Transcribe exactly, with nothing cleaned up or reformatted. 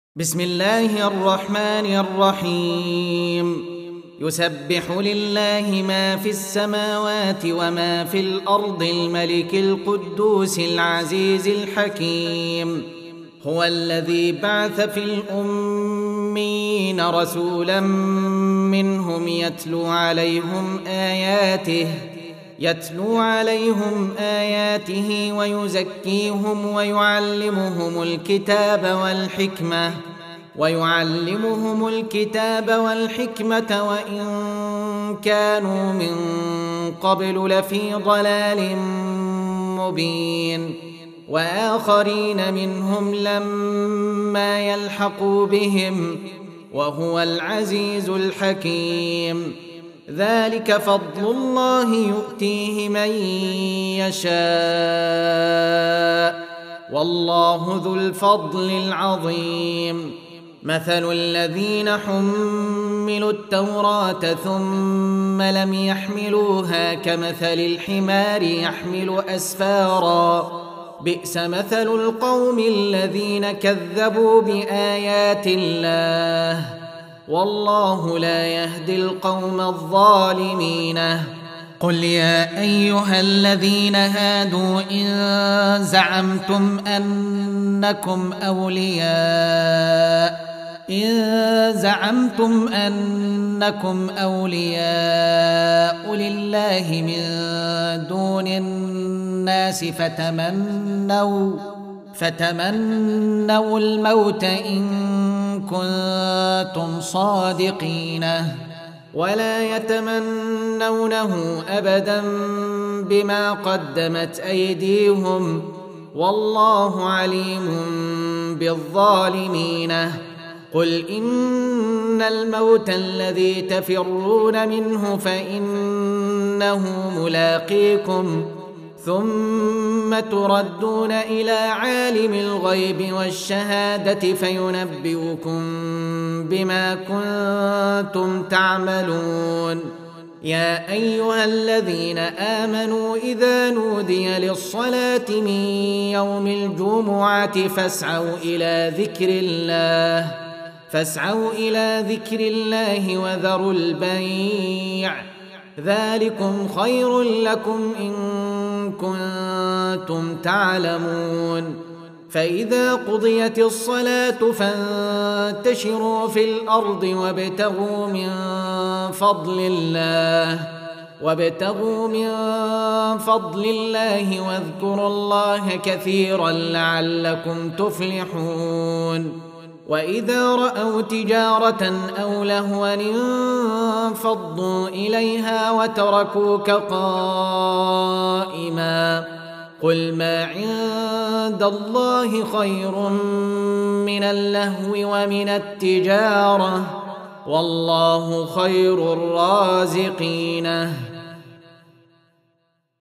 بسم الله الرحمن الرحيم يسبح لله ما في السماوات وما في الأرض الملك القدوس العزيز الحكيم هو الذي بعث في الأمين رسولا منهم يتلو عليهم آياته يتلو عليهم آياته ويزكيهم ويعلمهم الكتاب والحكمة ويعلمهم الكتاب والحكمة وإن كانوا من قبل لفي ضلال مبين وآخرين منهم لما يلحقوا بهم وهو العزيز الحكيم ذلك فضل الله يؤتيه من يشاء والله ذو الفضل العظيم مثل الذين حملوا التوراة ثم لم يحملوها كمثل الحمار يحمل أسفارا بئس مثل القوم الذين كذبوا بآيات الله والله لا يهدي القوم الظالمين قل يا أيها الذين هادوا إن زعمتم أنكم أولياء إن زعمتم أنكم أولياء لله من دون الناس فتمنوا فتمنوا الموت إن كنتم صادقين ولا يتمنونه أبدا بما قدمت أيديهم والله عليم بالظالمين قل إن الموت الذي تفرون منه فإنه ملاقيكم ثم تردون إلى عالم الغيب والشهادة فينبئكم بما كنتم تعملون يا أيها الذين آمنوا إذا نودي للصلاة من يوم الجمعة فاسعوا إلى ذكر الله فاسعوا إلى ذكر الله وذروا البيع ذلكم خير لكم إن كنتم تعلمون فإذا قضيت الصلاة فانتشروا في الأرض وابتغوا من فضل الله وابتغوا من فضل الله واذكروا الله كثيرا لعلكم تفلحون وإذا رأوا تجارة أو لهوا انفضوا إليها وتركوك قائما قل ما عند الله خير من اللهو ومن التجارة والله خير الرازقين